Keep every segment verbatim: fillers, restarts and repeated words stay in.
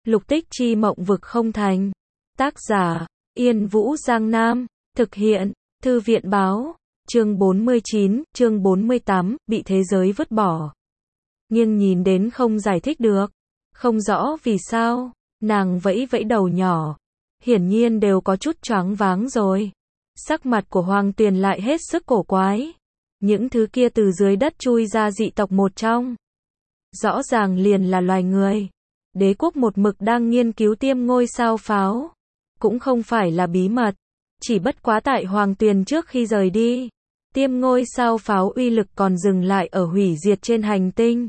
Lục tích chi mộng vực không thành. Tác giả, Yên Vũ Giang Nam. Thực hiện, Thư viện báo. Chương bốn mươi chín, chương bốn mươi tám, bị thế giới vứt bỏ. Nghiêng nhìn đến không giải thích được. Không rõ vì sao, nàng vẫy vẫy đầu nhỏ. Hiển nhiên đều có chút choáng váng rồi. Sắc mặt của Hoàng Tuyền lại hết sức cổ quái. Những thứ kia từ dưới đất chui ra dị tộc một trong. Rõ ràng liền là loài người. Đế quốc một mực đang nghiên cứu tiêm ngôi sao pháo. Cũng không phải là bí mật. Chỉ bất quá tại Hoàng Tuyền trước khi rời đi. Tiêm ngôi sao pháo uy lực còn dừng lại ở hủy diệt trên hành tinh.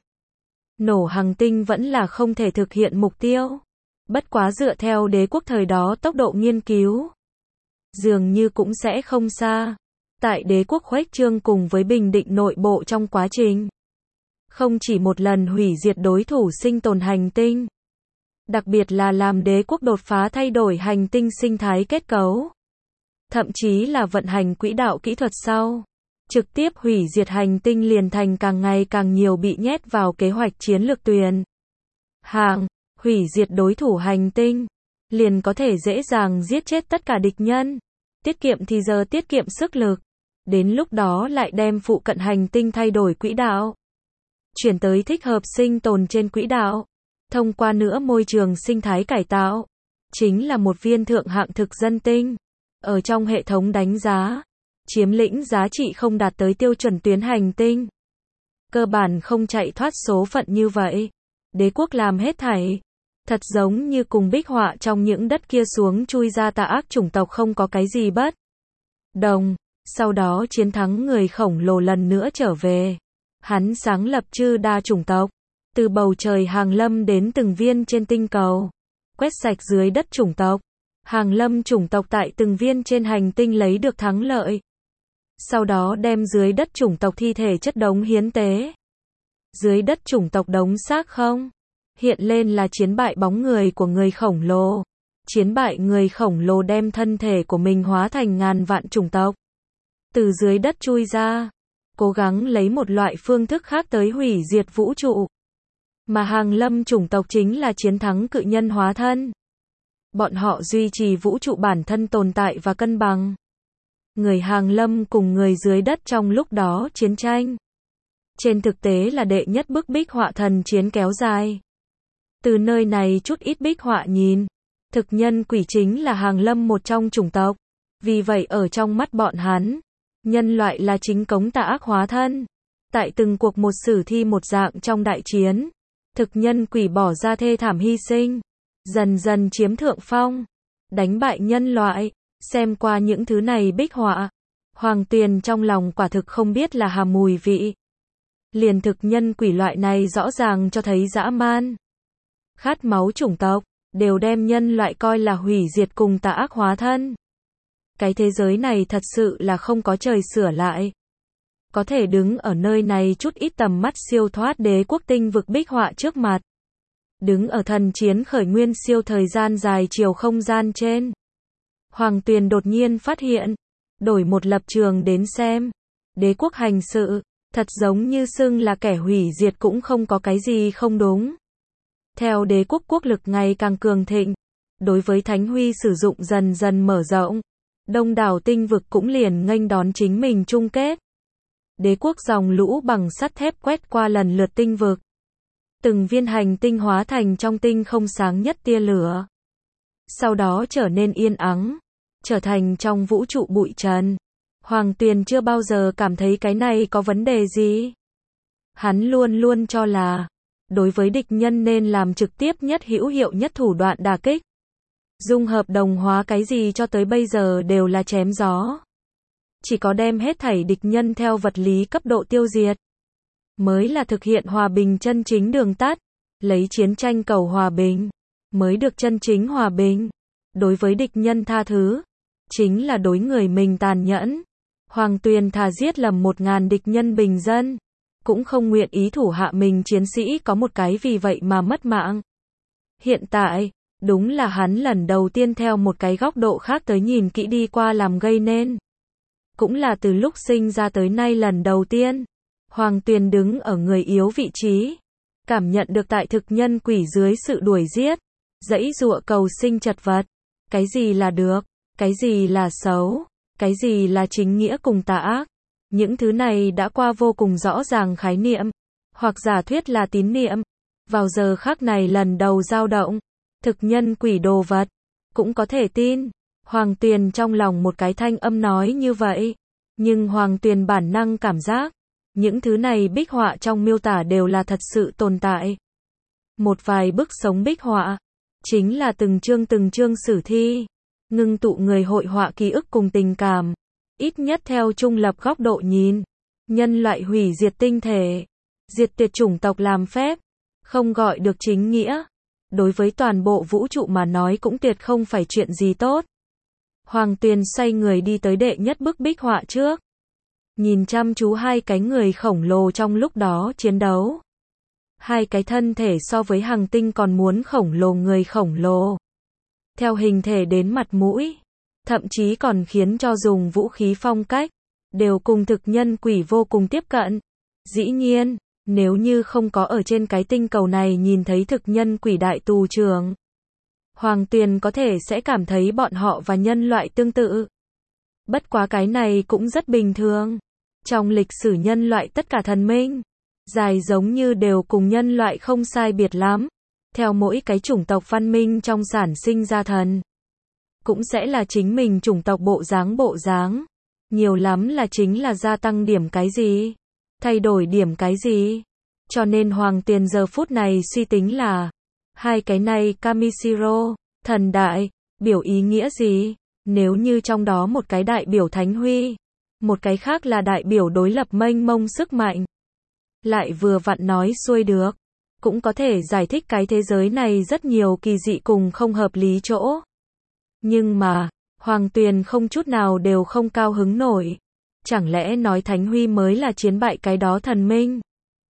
Nổ hành tinh vẫn là không thể thực hiện mục tiêu. Bất quá dựa theo đế quốc thời đó tốc độ nghiên cứu. Dường như cũng sẽ không xa. Tại đế quốc khuếch trương cùng với bình định nội bộ trong quá trình. Không chỉ một lần hủy diệt đối thủ sinh tồn hành tinh. Đặc biệt là làm đế quốc đột phá thay đổi hành tinh sinh thái kết cấu. Thậm chí là vận hành quỹ đạo kỹ thuật sau. Trực tiếp hủy diệt hành tinh liền thành càng ngày càng nhiều bị nhét vào kế hoạch chiến lược Tuyền. Hàng, hủy diệt đối thủ hành tinh. Liền có thể dễ dàng giết chết tất cả địch nhân. Tiết kiệm thì giờ tiết kiệm sức lực. Đến lúc đó lại đem phụ cận hành tinh thay đổi quỹ đạo. Chuyển tới thích hợp sinh tồn trên quỹ đạo. Thông qua nữa môi trường sinh thái cải tạo. Chính là một viên thượng hạng thực dân tinh. Ở trong hệ thống đánh giá. Chiếm lĩnh giá trị không đạt tới tiêu chuẩn tuyến hành tinh. Cơ bản không chạy thoát số phận như vậy. Đế quốc làm hết thảy. Thật giống như cùng bích họa trong những đất kia xuống chui ra tà ác chủng tộc không có cái gì bất đồng. Sau đó chiến thắng người khổng lồ lần nữa trở về. Hắn sáng lập chư đa chủng tộc. Từ bầu trời hàng lâm đến từng viên trên tinh cầu. Quét sạch dưới đất chủng tộc. Hàng lâm chủng tộc tại từng viên trên hành tinh lấy được thắng lợi. Sau đó đem dưới đất chủng tộc thi thể chất đống hiến tế. Dưới đất chủng tộc đống xác không. Hiện lên là chiến bại bóng người của người khổng lồ. Chiến bại người khổng lồ đem thân thể của mình hóa thành ngàn vạn chủng tộc. Từ dưới đất chui ra. Cố gắng lấy một loại phương thức khác tới hủy diệt vũ trụ. Mà hàng lâm chủng tộc chính là chiến thắng cự nhân hóa thân. Bọn họ duy trì vũ trụ bản thân tồn tại và cân bằng. Người hàng lâm cùng người dưới đất trong lúc đó chiến tranh. Trên thực tế là đệ nhất bức bích họa thần chiến kéo dài. Từ nơi này chút ít bích họa nhìn. Thực nhân quỷ chính là hàng lâm một trong chủng tộc. Vì vậy ở trong mắt bọn hắn. Nhân loại là chính cống tà ác hóa thân. Tại từng cuộc một sử thi một dạng trong đại chiến. Thực nhân quỷ bỏ ra thê thảm hy sinh. Dần dần chiếm thượng phong. Đánh bại nhân loại. Xem qua những thứ này bích họa. Hoàng Tuyền trong lòng quả thực không biết là hà mùi vị. Liền thực nhân quỷ loại này rõ ràng cho thấy dã man. Khát máu chủng tộc. Đều đem nhân loại coi là hủy diệt cùng tà ác hóa thân. Cái thế giới này thật sự là không có trời sửa lại. Có thể đứng ở nơi này chút ít tầm mắt siêu thoát đế quốc tinh vực bích họa trước mặt. Đứng ở thần chiến khởi nguyên siêu thời gian dài chiều không gian trên. Hoàng Tuyền đột nhiên phát hiện. Đổi một lập trường đến xem. Đế quốc hành sự. Thật giống như xưng là kẻ hủy diệt cũng không có cái gì không đúng. Theo đế quốc quốc lực ngày càng cường thịnh. Đối với Thánh Huy sử dụng dần dần mở rộng. Đông đảo tinh vực cũng liền nghênh đón chính mình chung kết. Đế quốc dòng lũ bằng sắt thép quét qua lần lượt tinh vực. Từng viên hành tinh hóa thành trong tinh không sáng nhất tia lửa. Sau đó trở nên yên ắng. Trở thành trong vũ trụ bụi trần. Hoàng Tuyền chưa bao giờ cảm thấy cái này có vấn đề gì. Hắn luôn luôn cho là. Đối với địch nhân nên làm trực tiếp nhất hữu hiệu nhất thủ đoạn đả kích. Dung hợp đồng hóa cái gì cho tới bây giờ đều là chém gió. Chỉ có đem hết thảy địch nhân theo vật lý cấp độ tiêu diệt. Mới là thực hiện hòa bình chân chính đường tắt. Lấy chiến tranh cầu hòa bình. Mới được chân chính hòa bình. Đối với địch nhân tha thứ. Chính là đối người mình tàn nhẫn. Hoàng Tuyền thà giết lầm một ngàn địch nhân bình dân. Cũng không nguyện ý thủ hạ mình chiến sĩ có một cái vì vậy mà mất mạng. Hiện tại. Đúng là hắn lần đầu tiên theo một cái góc độ khác tới nhìn kỹ đi qua làm gây nên. Cũng là từ lúc sinh ra tới nay lần đầu tiên. Hoàng Tuyền đứng ở người yếu vị trí. Cảm nhận được tại thực nhân quỷ dưới sự đuổi giết. Giãy giụa cầu sinh chật vật. Cái gì là được? Cái gì là xấu? Cái gì là chính nghĩa cùng tà ác? Những thứ này đã qua vô cùng rõ ràng khái niệm, hoặc giả thuyết là tín niệm. Vào giờ khắc này lần đầu dao động, thực nhân quỷ đồ vật, cũng có thể tin. Hoàng Tuyền trong lòng một cái thanh âm nói như vậy, nhưng Hoàng Tuyền bản năng cảm giác, những thứ này bích họa trong miêu tả đều là thật sự tồn tại. Một vài bức sống bích họa, chính là từng chương từng chương sử thi, ngưng tụ người hội họa ký ức cùng tình cảm, ít nhất theo trung lập góc độ nhìn, nhân loại hủy diệt tinh thể, diệt tuyệt chủng tộc làm phép, không gọi được chính nghĩa. Đối với toàn bộ vũ trụ mà nói cũng tuyệt không phải chuyện gì tốt. Hoàng Tuyền xoay người đi tới đệ nhất bức bích họa trước, nhìn chăm chú hai cái người khổng lồ trong lúc đó chiến đấu. Hai cái thân thể so với hành tinh còn muốn khổng lồ người khổng lồ. Theo hình thể đến mặt mũi, thậm chí còn khiến cho dùng vũ khí phong cách, đều cùng thực nhân quỷ vô cùng tiếp cận. Dĩ nhiên, nếu như không có ở trên cái tinh cầu này nhìn thấy thực nhân quỷ đại tù trưởng, Hoàng Tuyền có thể sẽ cảm thấy bọn họ và nhân loại tương tự. Bất quá cái này cũng rất bình thường. Trong lịch sử nhân loại tất cả thần minh, dài giống như đều cùng nhân loại không sai biệt lắm. Theo mỗi cái chủng tộc văn minh trong sản sinh ra thần, cũng sẽ là chính mình chủng tộc bộ dáng bộ dáng. Nhiều lắm là chính là gia tăng điểm cái gì, thay đổi điểm cái gì. Cho nên Hoàng Tuyền giờ phút này suy tính là, hai cái này Kamishiro, thần đại, biểu ý nghĩa gì? Nếu như trong đó một cái đại biểu thánh huy, một cái khác là đại biểu đối lập mênh mông sức mạnh, lại vừa vặn nói xuôi được, cũng có thể giải thích cái thế giới này rất nhiều kỳ dị cùng không hợp lý chỗ. Nhưng mà, Hoàng Tuyền không chút nào đều không cao hứng nổi. Chẳng lẽ nói thánh huy mới là chiến bại cái đó thần minh?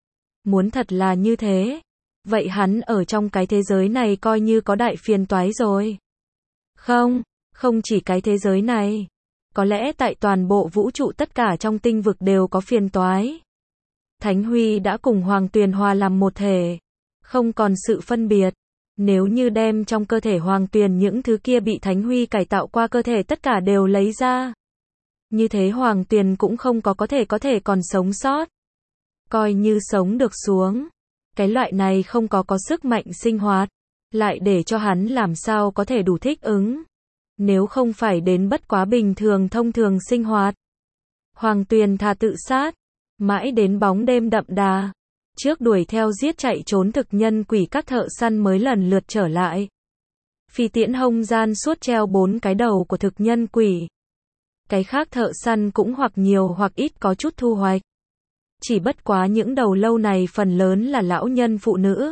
Muốn thật là như thế, vậy hắn ở trong cái thế giới này coi như có đại phiền toái rồi. Không, không chỉ cái thế giới này. Có lẽ tại toàn bộ vũ trụ tất cả trong tinh vực đều có phiền toái. Thánh Huy đã cùng Hoàng Tuyền hòa làm một thể, không còn sự phân biệt. Nếu như đem trong cơ thể Hoàng Tuyền những thứ kia bị Thánh Huy cải tạo qua cơ thể tất cả đều lấy ra, như thế Hoàng Tuyền cũng không có có thể có thể còn sống sót. Coi như sống được xuống, cái loại này không có có sức mạnh sinh hoạt, lại để cho hắn làm sao có thể đủ thích ứng. Nếu không phải đến bất quá bình thường thông thường sinh hoạt, Hoàng Tuyền thà tự sát, mãi đến bóng đêm đậm đà, trước đuổi theo giết chạy trốn thực nhân quỷ các thợ săn mới lần lượt trở lại. Phi tiễn hông gian suốt treo bốn cái đầu của thực nhân quỷ. Cái khác thợ săn cũng hoặc nhiều hoặc ít có chút thu hoạch. Chỉ bất quá những đầu lâu này phần lớn là lão nhân phụ nữ.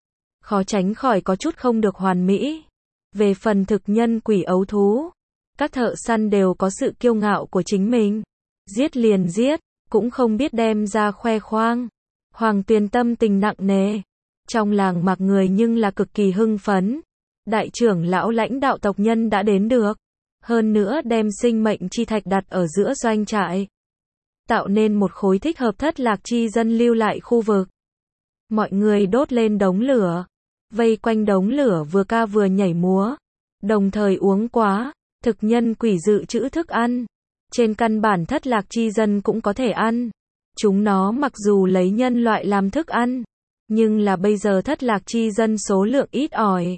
Khó tránh khỏi có chút không được hoàn mỹ. Về phần thực nhân quỷ ấu thú, các thợ săn đều có sự kiêu ngạo của chính mình. Giết liền giết, cũng không biết đem ra khoe khoang. Hoàng Tuyền tâm tình nặng nề. Trong làng mặc người nhưng là cực kỳ hưng phấn. Đại trưởng lão lãnh đạo tộc nhân đã đến được. Hơn nữa đem sinh mệnh chi thạch đặt ở giữa doanh trại, tạo nên một khối thích hợp thất lạc chi dân lưu lại khu vực. Mọi người đốt lên đống lửa, vây quanh đống lửa vừa ca vừa nhảy múa, đồng thời uống quá, thực nhân quỷ dự trữ thức ăn. Trên căn bản thất lạc chi dân cũng có thể ăn. Chúng nó mặc dù lấy nhân loại làm thức ăn, nhưng là bây giờ thất lạc chi dân số lượng ít ỏi.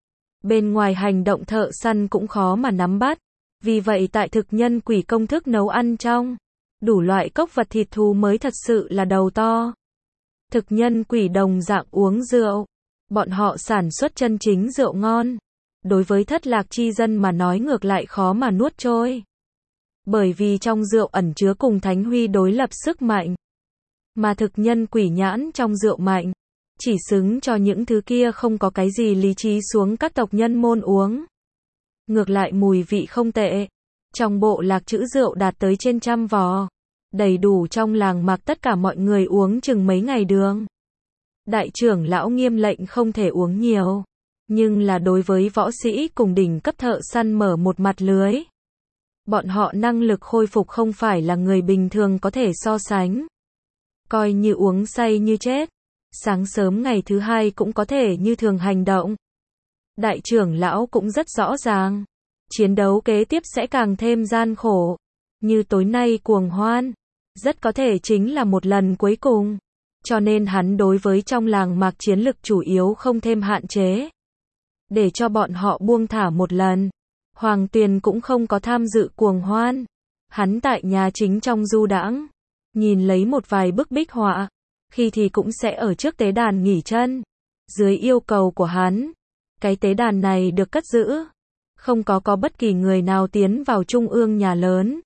Bên ngoài hành động thợ săn cũng khó mà nắm bắt. Vì vậy tại thực nhân quỷ công thức nấu ăn trong, đủ loại cốc vật thịt thú mới thật sự là đầu to. Thực nhân quỷ đồng dạng uống rượu. Bọn họ sản xuất chân chính rượu ngon. Đối với thất lạc chi dân mà nói ngược lại khó mà nuốt trôi. Bởi vì trong rượu ẩn chứa cùng Thánh Huy đối lập sức mạnh. Mà thực nhân quỷ nhãn trong rượu mạnh, chỉ xứng cho những thứ kia không có cái gì lý trí xuống các tộc nhân môn uống. Ngược lại mùi vị không tệ. Trong bộ lạc trữ rượu đạt tới trên trăm vò. Đầy đủ trong làng mặc tất cả mọi người uống chừng mấy ngày đường. Đại trưởng lão nghiêm lệnh không thể uống nhiều. Nhưng là đối với võ sĩ cùng đỉnh cấp thợ săn mở một mặt lưới. Bọn họ năng lực khôi phục không phải là người bình thường có thể so sánh. Coi như uống say như chết. Sáng sớm ngày thứ hai cũng có thể như thường hành động. Đại trưởng lão cũng rất rõ ràng. Chiến đấu kế tiếp sẽ càng thêm gian khổ. Như tối nay cuồng hoan. Rất có thể chính là một lần cuối cùng. Cho nên hắn đối với trong làng mạc chiến lực chủ yếu không thêm hạn chế. Để cho bọn họ buông thả một lần. Hoàng Tuyền cũng không có tham dự cuồng hoan. Hắn tại nhà chính trong du đãng, nhìn lấy một vài bức bích họa, khi thì cũng sẽ ở trước tế đàn nghỉ chân. Dưới yêu cầu của hắn, cái tế đàn này được cất giữ, không có có bất kỳ người nào tiến vào trung ương nhà lớn.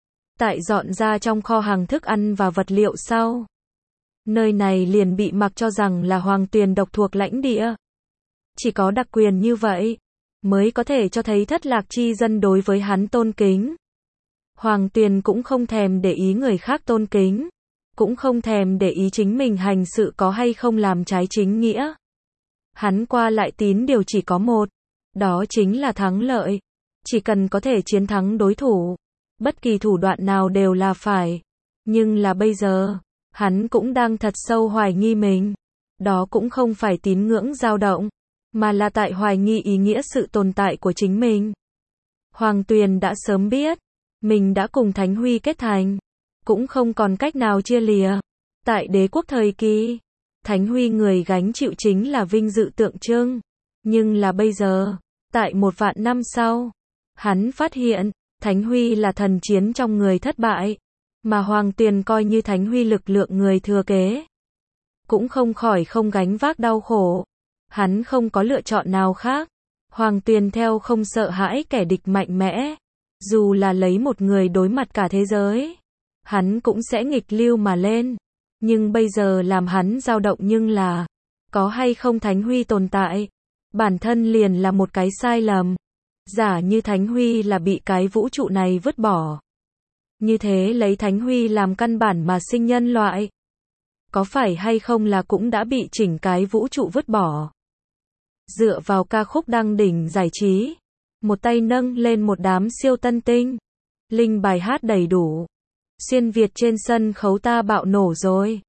Tại dọn ra trong kho hàng thức ăn và vật liệu sau, nơi này liền bị mặc cho rằng là Hoàng Tuyền độc thuộc lãnh địa. Chỉ có đặc quyền như vậy, mới có thể cho thấy thất lạc chi dân đối với hắn tôn kính. Hoàng Tuyền cũng không thèm để ý người khác tôn kính, cũng không thèm để ý chính mình hành sự có hay không làm trái chính nghĩa. Hắn qua lại tín điều chỉ có một, đó chính là thắng lợi. Chỉ cần có thể chiến thắng đối thủ, bất kỳ thủ đoạn nào đều là phải. Nhưng là bây giờ, hắn cũng đang thật sâu hoài nghi mình. Đó cũng không phải tín ngưỡng dao động, mà là tại hoài nghi ý nghĩa sự tồn tại của chính mình. Hoàng Tuyền đã sớm biết, mình đã cùng Thánh Huy kết thành, cũng không còn cách nào chia lìa. Tại đế quốc thời kỳ, Thánh Huy người gánh chịu chính là vinh dự tượng trưng. Nhưng là bây giờ, tại một vạn năm sau, hắn phát hiện, Thánh Huy là thần chiến trong người thất bại, mà Hoàng Tuyền coi như Thánh Huy lực lượng người thừa kế. Cũng không khỏi không gánh vác đau khổ. Hắn không có lựa chọn nào khác. Hoàng Tuyền theo không sợ hãi kẻ địch mạnh mẽ. Dù là lấy một người đối mặt cả thế giới, hắn cũng sẽ nghịch lưu mà lên. Nhưng bây giờ làm hắn dao động nhưng là, có hay không Thánh Huy tồn tại, bản thân liền là một cái sai lầm. Giả như Thánh Huy là bị cái vũ trụ này vứt bỏ. Như thế lấy Thánh Huy làm căn bản mà sinh nhân loại. Có phải hay không là cũng đã bị chỉnh cái vũ trụ vứt bỏ. Dựa vào ca khúc đăng đỉnh giải trí, một tay nâng lên một đám siêu tân tinh. Linh bài hát đầy đủ. Xuyên Việt trên sân khấu ta bạo nổ rồi.